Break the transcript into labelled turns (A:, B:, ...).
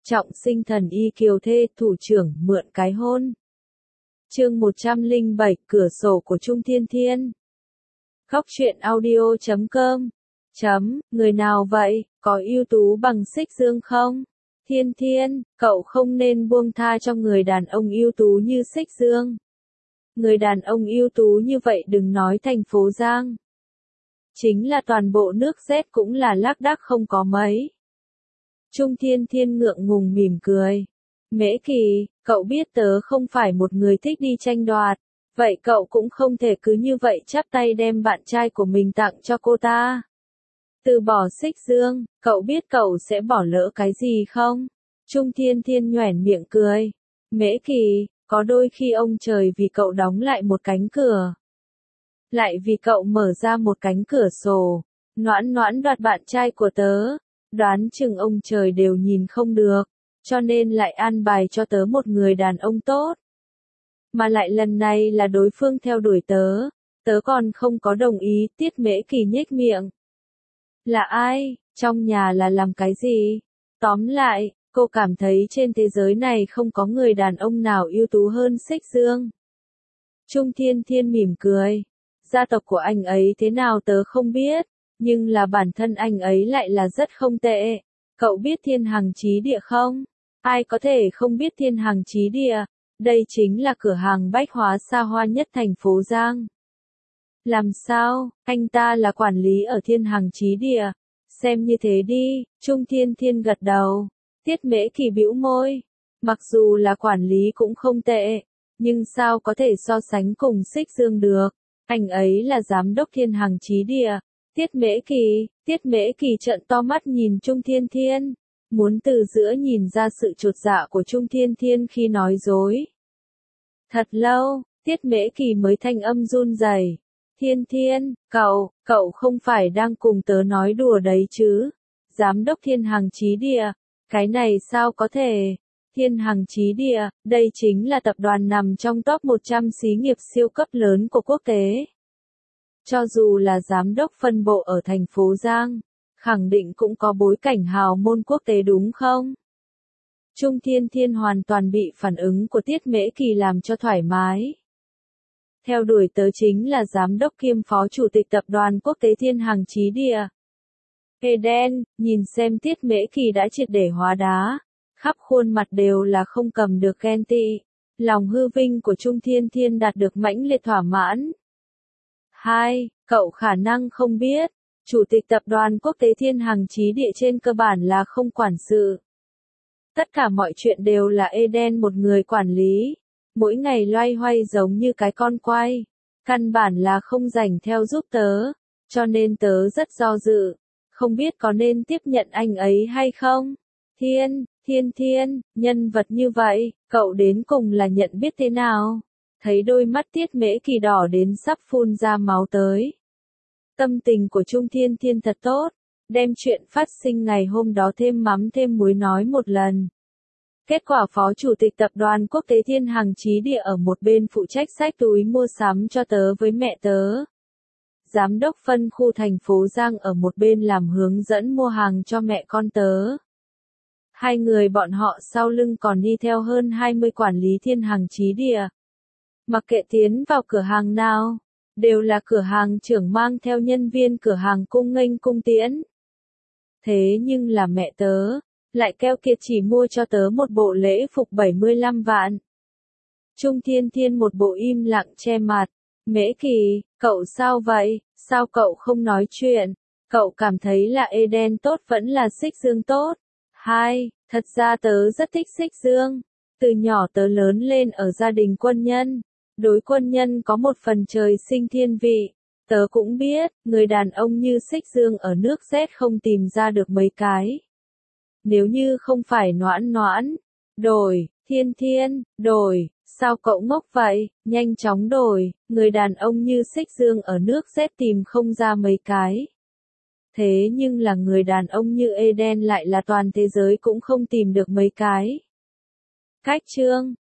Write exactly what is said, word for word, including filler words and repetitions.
A: Trọng sinh thần y kiều thê, thủ trưởng mượn cái hôn. Chương một trăm lẻ bảy, cửa sổ của Trung Thiên Thiên. Góc truyện audio chấm com. Chấm, người nào vậy, có ưu tú bằng Xích Dương không? Thiên Thiên, cậu không nên buông tha cho người đàn ông ưu tú như Xích Dương. Người đàn ông ưu tú như vậy đừng nói thành phố Giang. Chính là toàn bộ nước Z cũng là lác đác không có mấy. Trung Thiên Thiên ngượng ngùng mỉm cười. Mễ Kỳ, cậu biết tớ không phải một người thích đi tranh đoạt, vậy cậu cũng không thể cứ như vậy chắp tay đem bạn trai của mình tặng cho cô ta. Từ bỏ Xích Dương, cậu biết cậu sẽ bỏ lỡ cái gì không? Trung Thiên Thiên nhoẻn miệng cười. Mễ Kỳ, có đôi khi ông trời vì cậu đóng lại một cánh cửa, lại vì cậu mở ra một cánh cửa sổ. Noãn Noãn đoạt bạn trai của tớ, đoán chừng ông trời đều nhìn không được, cho nên lại an bài cho tớ một người đàn ông tốt. Mà lại lần này là đối phương theo đuổi tớ, tớ còn không có đồng ý. Tiết Mễ Kỳ nhếch miệng. Là ai, trong nhà là làm cái gì? Tóm lại, cô cảm thấy trên thế giới này không có người đàn ông nào ưu tú hơn Xích Dương. Trung Thiên Thiên mỉm cười. Gia tộc của anh ấy thế nào tớ không biết, nhưng là bản thân anh ấy lại là rất không tệ. Cậu biết Thiên Hằng Chí Địa không? Ai có thể không biết Thiên Hằng Chí Địa? Đây chính là cửa hàng bách hóa xa hoa nhất thành phố Giang. Làm sao, anh ta là quản lý ở Thiên Hằng Chí Địa? Xem như thế đi. Trung Thiên Thiên gật đầu. Tiết Mễ Kỳ bĩu môi. Mặc dù là quản lý cũng không tệ, nhưng sao có thể so sánh cùng Xích Dương được? Anh ấy là giám đốc Thiên Hằng Chí Địa. Tiết Mễ Kỳ, Tiết Mễ Kỳ trợn to mắt nhìn Trung Thiên Thiên, muốn từ giữa nhìn ra sự chột dạ của Trung Thiên Thiên khi nói dối. Thật lâu, Tiết Mễ Kỳ mới thanh âm run rẩy. Thiên Thiên, cậu, cậu không phải đang cùng tớ nói đùa đấy chứ? Giám đốc Thiên Hằng Chí Địa, cái này sao có thể? Thiên Hằng Chí Địa, đây chính là tập đoàn nằm trong top một trăm xí nghiệp siêu cấp lớn của quốc tế. Cho dù là giám đốc phân bộ ở thành phố Giang, khẳng định cũng có bối cảnh hào môn quốc tế đúng không? Trung Thiên Thiên hoàn toàn bị phản ứng của Tiết Mễ Kỳ làm cho thoải mái. Theo đuổi tớ chính là giám đốc kiêm phó chủ tịch tập đoàn quốc tế Thiên Hằng Chí Địa. Eden, nhìn xem Tiết Mễ Kỳ đã triệt để hóa đá, khắp khuôn mặt đều là không cầm được ghen tị. Lòng hư vinh của Trung Thiên Thiên đạt được mãnh liệt thỏa mãn. Hai, cậu khả năng không biết, chủ tịch tập đoàn quốc tế Thiên Hằng Chí Địa trên cơ bản là không quản sự. Tất cả mọi chuyện đều là Eden một người quản lý, mỗi ngày loay hoay giống như cái con quay, căn bản là không rảnh theo giúp tớ, cho nên tớ rất do dự, không biết có nên tiếp nhận anh ấy hay không. Thiên, Thiên Thiên, nhân vật như vậy, cậu đến cùng là nhận biết thế nào? Thấy đôi mắt Tiết Mễ Kỳ đỏ đến sắp phun ra máu tới. Tâm tình của Trung Thiên Thiên thật tốt, đem chuyện phát sinh ngày hôm đó thêm mắm thêm muối nói một lần. Kết quả phó chủ tịch tập đoàn quốc tế Thiên Hằng Chí Địa ở một bên phụ trách xách túi mua sắm cho tớ với mẹ tớ. Giám đốc phân khu thành phố Giang ở một bên làm hướng dẫn mua hàng cho mẹ con tớ. Hai người bọn họ sau lưng còn đi theo hơn hai mươi quản lý Thiên Hằng Chí Địa. Mặc kệ tiến vào cửa hàng nào, đều là cửa hàng trưởng mang theo nhân viên cửa hàng cung nghênh cung tiễn. Thế nhưng là mẹ tớ, lại keo kiệt chỉ mua cho tớ một bộ lễ phục bảy mươi lăm vạn. Trung Thiên Thiên một bộ im lặng che mặt. Mễ Kỳ, cậu sao vậy, sao cậu không nói chuyện, cậu cảm thấy là Eden tốt vẫn là Xích Dương tốt? Hai, thật ra tớ rất thích Xích Dương. Từ nhỏ tớ lớn lên ở gia đình quân nhân, đối quân nhân có một phần trời sinh thiên vị. Tớ cũng biết, người đàn ông như Xích Dương ở nước Z không tìm ra được mấy cái. Nếu như không phải Noãn Noãn, đổi, Thiên Thiên, đổi, sao cậu ngốc vậy, nhanh chóng đổi, người đàn ông như Xích Dương ở nước Z tìm không ra mấy cái. Thế nhưng là người đàn ông như Eden lại là toàn thế giới cũng không tìm được mấy cái. Cách chương